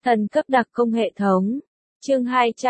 Thần cấp đặc công hệ thống. Chương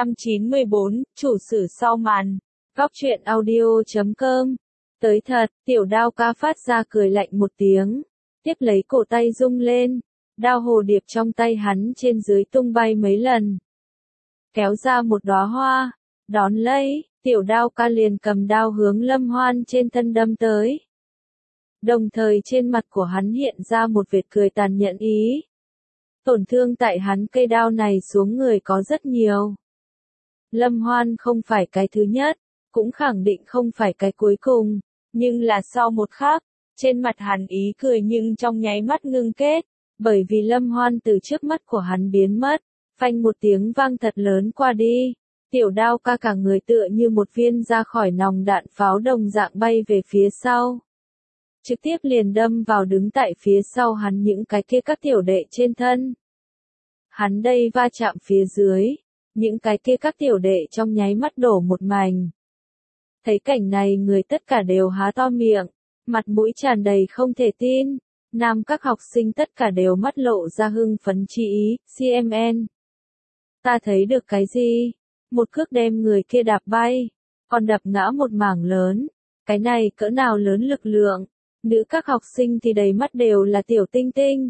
294, chủ sử sau màn. Góc truyện audio.com. Tới thật, tiểu đao ca phát ra cười lạnh một tiếng. Tiếp lấy cổ tay rung lên. Đao hồ điệp trong tay hắn trên dưới tung bay mấy lần. Kéo ra một đóa hoa. Đón lấy, tiểu đao ca liền cầm đao hướng Lâm Hoan trên thân đâm tới. Đồng thời trên mặt của hắn hiện ra một vệt cười tàn nhẫn ý. Tổn thương tại hắn cây đao này xuống người có rất nhiều. Lâm Hoan không phải cái thứ nhất, cũng khẳng định không phải cái cuối cùng, nhưng là sau một khắc, trên mặt hắn ý cười nhưng trong nháy mắt ngưng kết, bởi vì Lâm Hoan từ trước mắt của hắn biến mất, phanh một tiếng vang thật lớn qua đi, tiểu đao ca cả người tựa như một viên ra khỏi nòng đạn pháo đồng dạng bay về phía sau. Trực tiếp liền đâm vào đứng tại phía sau hắn những cái kia các tiểu đệ trên thân. Hắn đây va chạm phía dưới, những cái kia các tiểu đệ trong nháy mắt đổ một mảnh. Thấy cảnh này người tất cả đều há to miệng, mặt mũi tràn đầy không thể tin, nam các học sinh tất cả đều mắt lộ ra hưng phấn chi ý, CMN. Ta thấy được cái gì? Một cước đem người kia đạp bay, còn đập ngã một mảng lớn, cái này cỡ nào lớn lực lượng. Nữ các học sinh thì đầy mắt đều là tiểu tinh tinh.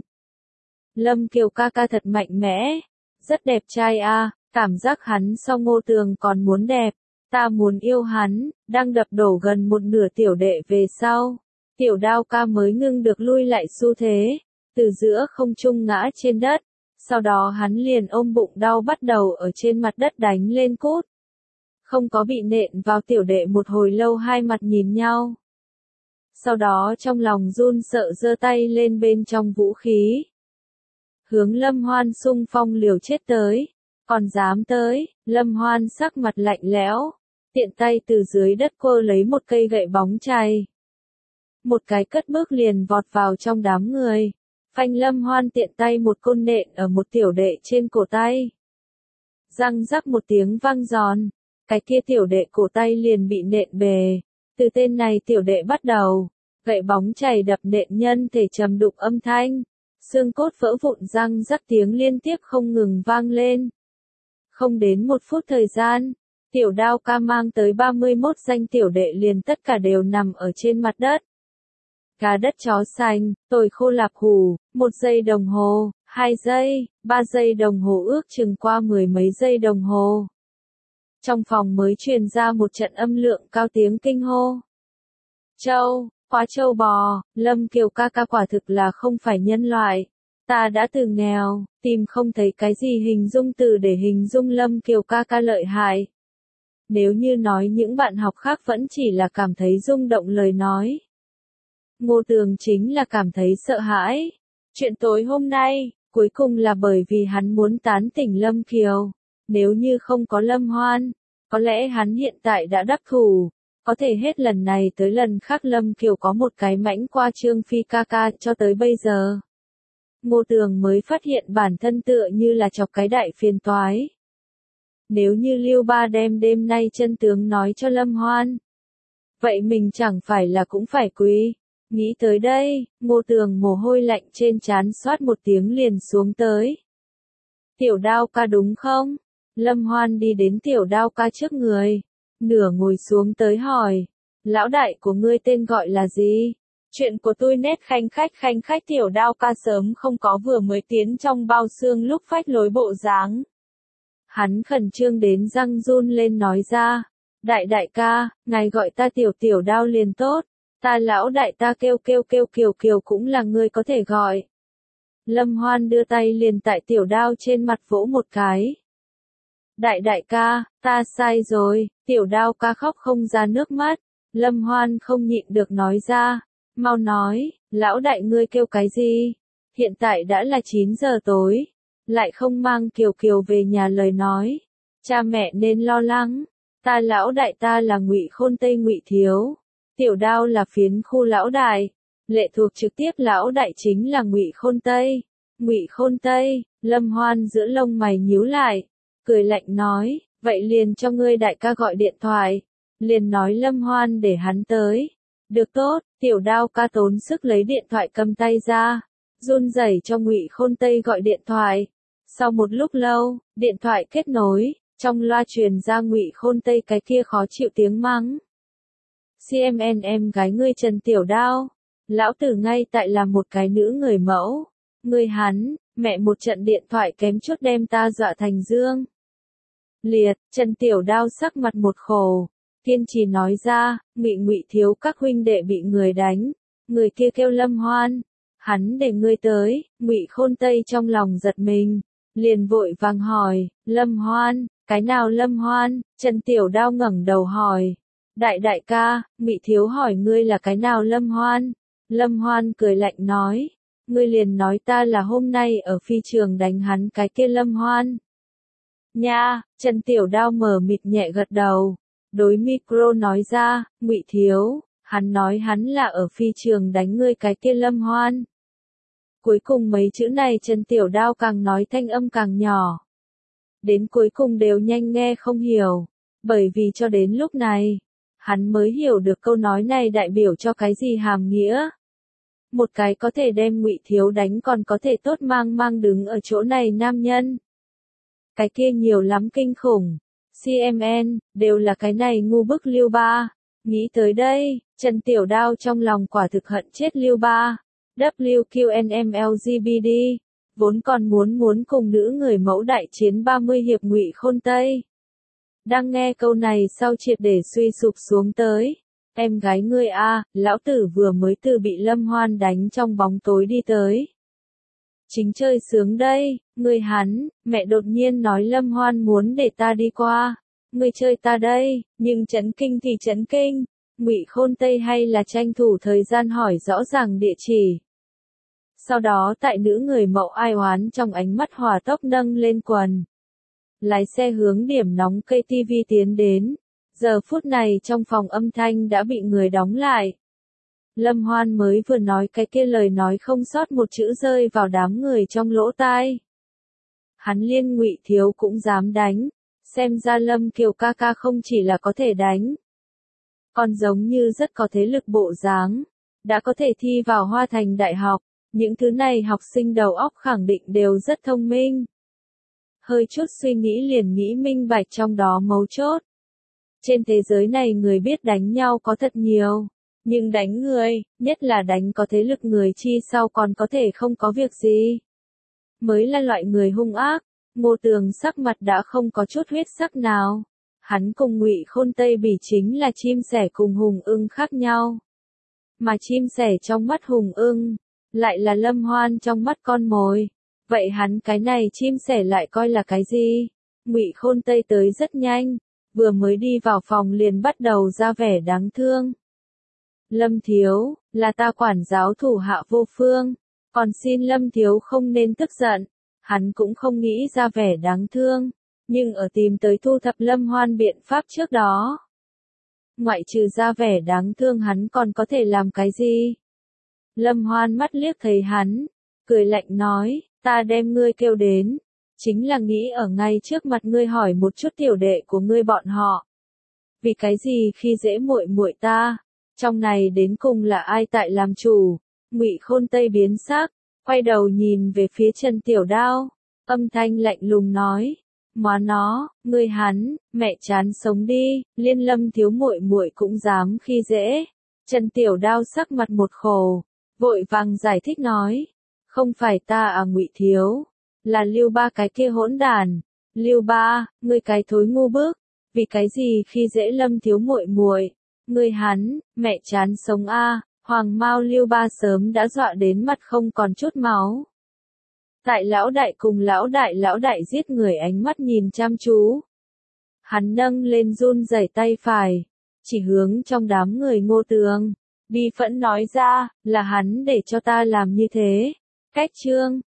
Lâm Kiều ca ca thật mạnh mẽ, rất đẹp trai a, cảm giác hắn so Ngô Tường còn muốn đẹp, ta muốn yêu hắn, đang đập đổ gần một nửa tiểu đệ về sau. Tiểu đao ca mới ngưng được lui lại xu thế, từ giữa không trung ngã trên đất, sau đó hắn liền ôm bụng đau bắt đầu ở trên mặt đất đánh lên cút. Không có bị nện vào tiểu đệ một hồi lâu hai mặt nhìn nhau. Sau đó trong lòng run sợ giơ tay lên bên trong vũ khí. Hướng Lâm Hoan xung phong liều chết tới. Còn dám tới, Lâm Hoan sắc mặt lạnh lẽo. Tiện tay từ dưới đất quơ lấy một cây gậy bóng chày. Một cái cất bước liền vọt vào trong đám người. Phanh Lâm Hoan tiện tay một côn nện ở một tiểu đệ trên cổ tay. Răng rắc một tiếng vang giòn. Cái kia tiểu đệ cổ tay liền bị nện bề. Từ tên này tiểu đệ bắt đầu, gậy bóng chày đập nện nhân thể trầm đục âm thanh, xương cốt vỡ vụn răng rắc tiếng liên tiếp không ngừng vang lên. Không đến một phút thời gian, tiểu đao ca mang tới 31 danh tiểu đệ liền tất cả đều nằm ở trên mặt đất. Gà đất chó xanh, tồi khô lạp hủ, 1 giây đồng hồ, 2 giây, 3 giây đồng hồ ước chừng qua 10 mấy giây đồng hồ. Trong phòng mới truyền ra một trận âm lượng cao tiếng kinh hô. Châu, quá châu bò, Lâm Kiều ca ca quả thực là không phải nhân loại. Ta đã từ nghèo, tìm không thấy cái gì hình dung từ để hình dung Lâm Kiều ca ca lợi hại. Nếu như nói những bạn học khác vẫn chỉ là cảm thấy rung động lời nói. Ngô Tường chính là cảm thấy sợ hãi. Chuyện tối hôm nay, cuối cùng là bởi vì hắn muốn tán tỉnh Lâm Kiều. Nếu như không có Lâm Hoan, có lẽ hắn hiện tại đã đắc thủ, có thể hết lần này tới lần khác Lâm Kiều có một cái mãnh qua Trương Phi ca ca cho tới bây giờ. Ngô Tường mới phát hiện bản thân tựa như là chọc cái đại phiền toái. Nếu như Lưu Ba đem đêm nay chân tướng nói cho Lâm Hoan, vậy mình chẳng phải là cũng phải quý. Nghĩ tới đây, Ngô Tường mồ hôi lạnh trên trán xoát một tiếng liền xuống tới. Tiểu đao ca đúng không? Lâm Hoan đi đến tiểu đao ca trước người, nửa ngồi xuống tới hỏi, lão đại của ngươi tên gọi là gì? Chuyện của tôi nét khanh khách tiểu đao ca sớm không có vừa mới tiến trong bao xương lúc phách lối bộ dáng. Hắn khẩn trương đến răng run lên nói ra, đại ca, ngài gọi ta tiểu đao liền tốt, ta lão đại ta kêu kiều cũng là ngươi có thể gọi. Lâm Hoan đưa tay liền tại tiểu đao trên mặt vỗ một cái. Đại ca, ta sai rồi, tiểu đao ca khóc không ra nước mắt, Lâm Hoan không nhịn được nói ra, mau nói, lão đại ngươi kêu cái gì? Hiện tại đã là 9 giờ tối, lại không mang Kiều về nhà lời nói, cha mẹ nên lo lắng, ta lão đại ta là Ngụy Khôn Tây Ngụy Thiếu, tiểu đao là phiến khu lão đại, lệ thuộc trực tiếp lão đại chính là Ngụy Khôn Tây. Ngụy Khôn Tây, Lâm Hoan giữa lông mày nhíu lại, cười lạnh nói, vậy liền cho ngươi đại ca gọi điện thoại, liền nói Lâm Hoan để hắn tới. Được tốt, tiểu đao ca tốn sức lấy điện thoại cầm tay ra, run rẩy cho Ngụy Khôn Tây gọi điện thoại. Sau một lúc lâu, điện thoại kết nối, trong loa truyền ra Ngụy Khôn Tây cái kia khó chịu tiếng mắng. CMN em gái ngươi Trần Tiểu Đao, lão tử ngay tại là một cái nữ người mẫu. Ngươi hắn, mẹ một trận điện thoại kém chút đem ta dọa thành dương liệt. Trần Tiểu Đao sắc mặt một khổ, kiên trì nói ra, Ngụy thiếu các huynh đệ bị người đánh, người kia kêu Lâm Hoan, hắn để ngươi tới. Ngụy Khôn Tây trong lòng giật mình, liền vội vàng hỏi, Lâm Hoan, cái nào Lâm Hoan? Trần Tiểu Đao ngẩng đầu hỏi, đại ca, Ngụy thiếu hỏi ngươi là cái nào Lâm Hoan? Lâm Hoan cười lạnh nói, ngươi liền nói ta là hôm nay ở phi trường đánh hắn cái kia Lâm Hoan. Nha, Trần Tiểu Đao mờ mịt nhẹ gật đầu, đối micro nói ra, Ngụy thiếu, hắn nói hắn là ở phi trường đánh ngươi cái kia Lâm Hoan. Cuối cùng mấy chữ này Trần Tiểu Đao càng nói thanh âm càng nhỏ. Đến cuối cùng đều nhanh nghe không hiểu, bởi vì cho đến lúc này, hắn mới hiểu được câu nói này đại biểu cho cái gì hàm nghĩa. Một cái có thể đem Ngụy thiếu đánh còn có thể tốt mang đứng ở chỗ này nam nhân. Cái kia nhiều lắm kinh khủng. CMN, đều là cái này ngu bức Lưu Ba. Nghĩ tới đây, Trần Tiểu Đao trong lòng quả thực hận chết Lưu Ba. WQNMLGBD, vốn còn muốn cùng nữ người mẫu đại chiến 30 hiệp Ngụy Khôn Tây. Đang nghe câu này sau triệt để suy sụp xuống tới. Em gái ngươi a, lão tử vừa mới từ bị Lâm Hoan đánh trong bóng tối đi tới. Chính chơi sướng đây, ngươi hắn, mẹ đột nhiên nói Lâm Hoan muốn để ta đi qua. Ngươi chơi ta đây, nhưng chấn kinh thì chấn kinh. Ngụy Khôn Tây hay là tranh thủ thời gian hỏi rõ ràng địa chỉ. Sau đó tại nữ người mẫu ai oán trong ánh mắt hỏa tốc nâng lên quần. Lái xe hướng điểm nóng cây TV tiến đến. Giờ phút này trong phòng âm thanh đã bị người đóng lại. Lâm Hoan mới vừa nói cái kia lời nói không sót một chữ rơi vào đám người trong lỗ tai. Hắn liên Ngụy thiếu cũng dám đánh. Xem ra Lâm Kiều ca ca không chỉ là có thể đánh, còn giống như rất có thế lực bộ dáng, đã có thể thi vào Hoa Thành Đại học, những thứ này học sinh đầu óc khẳng định đều rất thông minh. Hơi chút suy nghĩ liền nghĩ minh bạch trong đó mấu chốt. Trên thế giới này người biết đánh nhau có thật nhiều, nhưng đánh người, nhất là đánh có thế lực người chi sau còn có thể không có việc gì, mới là loại người hung ác. Ngô Tường sắc mặt đã không có chút huyết sắc nào. Hắn cùng Ngụy Khôn Tây bị chính là chim sẻ cùng hùng ưng khác nhau. Mà chim sẻ trong mắt hùng ưng, lại là Lâm Hoan trong mắt con mồi. Vậy hắn cái này chim sẻ lại coi là cái gì? Ngụy Khôn Tây tới rất nhanh, vừa mới đi vào phòng liền bắt đầu ra vẻ đáng thương. Lâm thiếu, là ta quản giáo thủ hạ vô phương, còn xin Lâm thiếu không nên tức giận. Hắn cũng không nghĩ ra vẻ đáng thương, nhưng ở tìm tới thu thập Lâm Hoan biện pháp trước đó. Ngoại trừ ra vẻ đáng thương hắn còn có thể làm cái gì? Lâm Hoan mắt liếc thấy hắn, cười lạnh nói, ta đem ngươi kêu đến, chính là nghĩ ở ngay trước mặt ngươi hỏi một chút tiểu đệ của ngươi bọn họ. Vì cái gì khi dễ muội muội ta, trong này đến cùng là ai tại làm chủ? Ngụy Khôn Tây biến sắc. Quay đầu nhìn về phía Trần Tiểu Đao, âm thanh lạnh lùng nói, má nó, ngươi hắn, mẹ chán sống đi, liên Lâm thiếu muội muội cũng dám khi dễ. Trần Tiểu Đao sắc mặt một khổ, vội vàng giải thích nói, không phải ta à Ngụy thiếu, là Lưu Ba cái kia hỗn đàn. Lưu Ba, ngươi cái thối ngu bức, vì cái gì khi dễ Lâm thiếu muội muội, ngươi hắn, mẹ chán sống a. Hoàng Mao Lưu Ba sớm đã dọa đến mặt không còn chút máu. Tại lão đại giết người ánh mắt nhìn chăm chú. Hắn nâng lên run rẩy tay phải, chỉ hướng trong đám người Ngô Tường, bi phẫn nói ra, là hắn để cho ta làm như thế. Cách chương